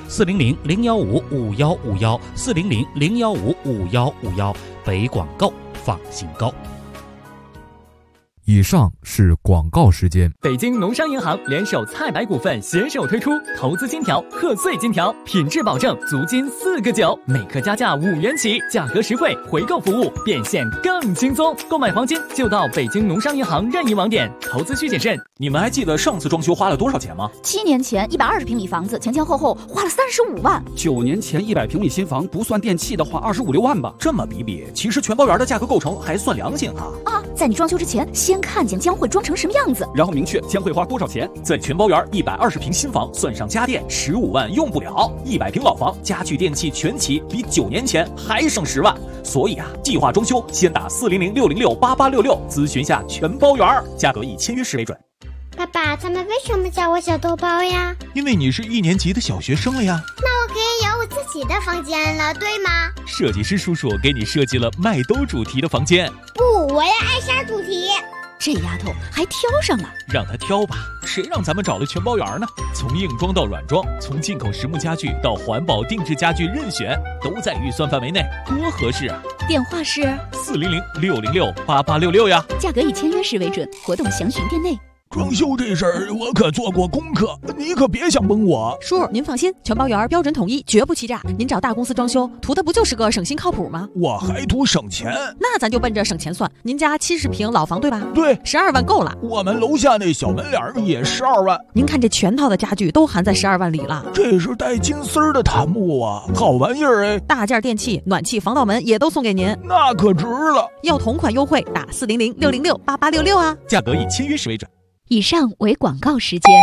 400-015-5151，400-015-5151，北广购，放心购。 以上是广告时间。 北京农商银行联手菜百股份携手推出投资金条、贺岁金条，品质保证，足金4个9，每克加价5元起，价格实惠，回购服务变现更轻松。购买黄金就到北京农商银行任意网点，投资需谨慎。 你们还记得上次装修花了多少钱吗 ？7年前120平米房子前前后后花了35万。 9年前100平米新房不算电器的话25、6万吧。这么比，其实全包园的价格构成还算良心啊！ 在你装修之前，先看见将会装成什么样子， 然后明确将会花多少钱。在全包园120平新房算上家电15万用不了，100平老房家具电器全齐，比9年前还省10万。所以计划装修先打400-606-8866咨询下全包园，价格以签约时为准。 爸爸，他们为什么叫我小豆包呀？ 因为你是1年级的小学生了呀。 那我可以有我自己的房间了，对吗？ 设计师叔叔给你设计了麦兜主题的房间。 不，我要艾莎主题。 这丫头还挑上了， 让她挑吧，谁让咱们找了全包园呢？从硬装到软装，从进口实木家具到环保定制家具，任选都在预算范围内，多合适啊！ 电话是 400-606-8866呀， 价格以签约时为准，活动详询店内。 装修这事儿我可做过功课，你可别想蒙我。 叔，您放心，全包园标准统一，绝不欺诈。您找大公司装修，图的不就是个省心靠谱吗？ 我还图省钱， 那咱就奔着省钱算。您家70平老房对吧？ 对 ，12万够了。 我们楼下那小门脸也12万。 您看这全套的家具都含在12万里了。 这是带金丝儿的檀木啊，好玩意儿哎！ 大件电器、暖气、防盗门也都送给您， 那可值了。 要同款优惠，打400-606-8866啊， 价格以签约时为准。 以上为广告时间。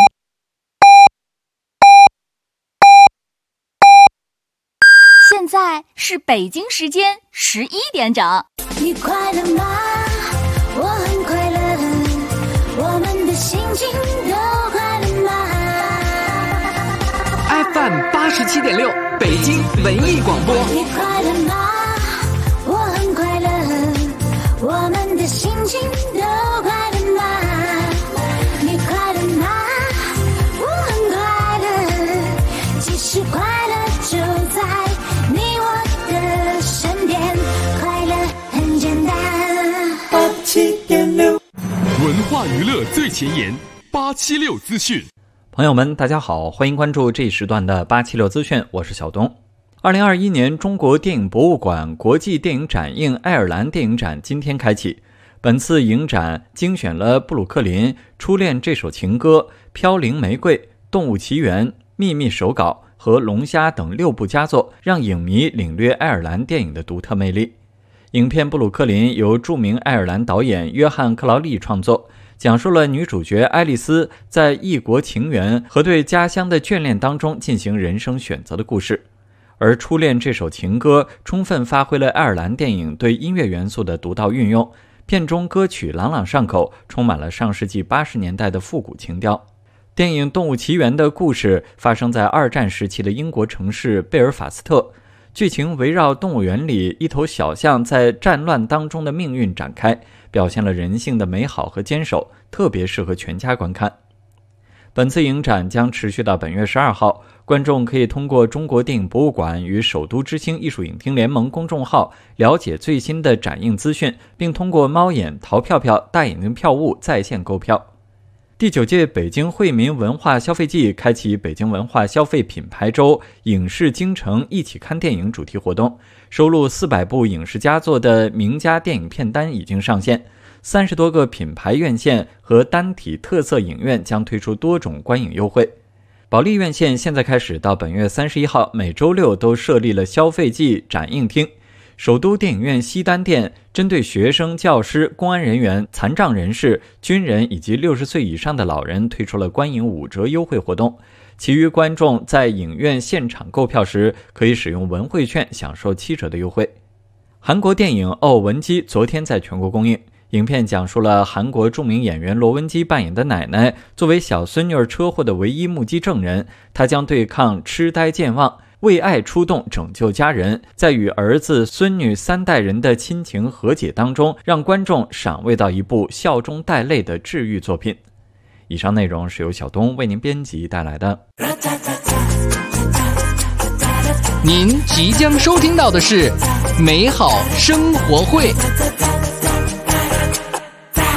现在是北京时间11点整。 你快乐吗？我很快乐，我们的心情都快乐吗 ？FM 87.6，北京文艺广播。 你快乐吗？我很快乐，我们的心情都快乐吗？你快乐吗？我很快乐，其实快乐就在你我的身边，快乐很简单。87.6， 文化娱乐最前沿，876资讯。 朋友们，大家好，欢迎关注这一时段的876资讯，我是小东。2021年中国电影博物馆国际电影展映爱尔兰电影展今天开启。本次影展精选了布鲁克林、初恋这首情歌、飘零玫瑰、动物奇缘、秘密手稿和龙虾等6部佳作，让影迷领略爱尔兰电影的独特魅力。影片《布鲁克林》由著名爱尔兰导演约翰·克劳利创作，讲述了女主角爱丽丝在异国情缘和对家乡的眷恋当中进行人生选择的故事。而初恋这首情歌充分发挥了爱尔兰电影对音乐元素的独到运用，片中歌曲朗朗上口，充满了上世纪80年代的复古情调。电影《动物奇缘》的故事发生在2战时期的英国城市贝尔法斯特，剧情围绕动物园里一头小象在战乱当中的命运展开，表现了人性的美好和坚守，特别适合全家观看。本次影展将持续到本月12号，观众可以通过中国电影博物馆与首都之星艺术影厅联盟公众号了解最新的展映资讯，并通过猫眼、淘票票、大眼睛票务在线购票。第9届北京惠民文化消费季开启北京文化消费品牌周影视京城一起看电影主题活动，收录400部影视佳作的名家电影片单已经上线，30多个品牌院线和单体特色影院将推出多种观影优惠。保利院线现在开始到本月31号每周六都设立了消费季展映厅。首都电影院西单店针对学生、教师、公安人员、残障人士、军人以及60岁以上的老人推出了观影5折优惠活动，其余观众在影院现场购票时可以使用文汇券享受7折的优惠。韩国电影《哦，文姬》昨天在全国公映，影片讲述了韩国著名演员罗文姬扮演的奶奶作为小孙女车祸的唯一目击证人，她将对抗痴呆健忘，为爱出动拯救家人，在与儿子孙女3代人的亲情和解当中，让观众赏味到一部笑中带泪的治愈作品。以上内容是由小东为您编辑带来的。 您即将收听到的是美好生活会。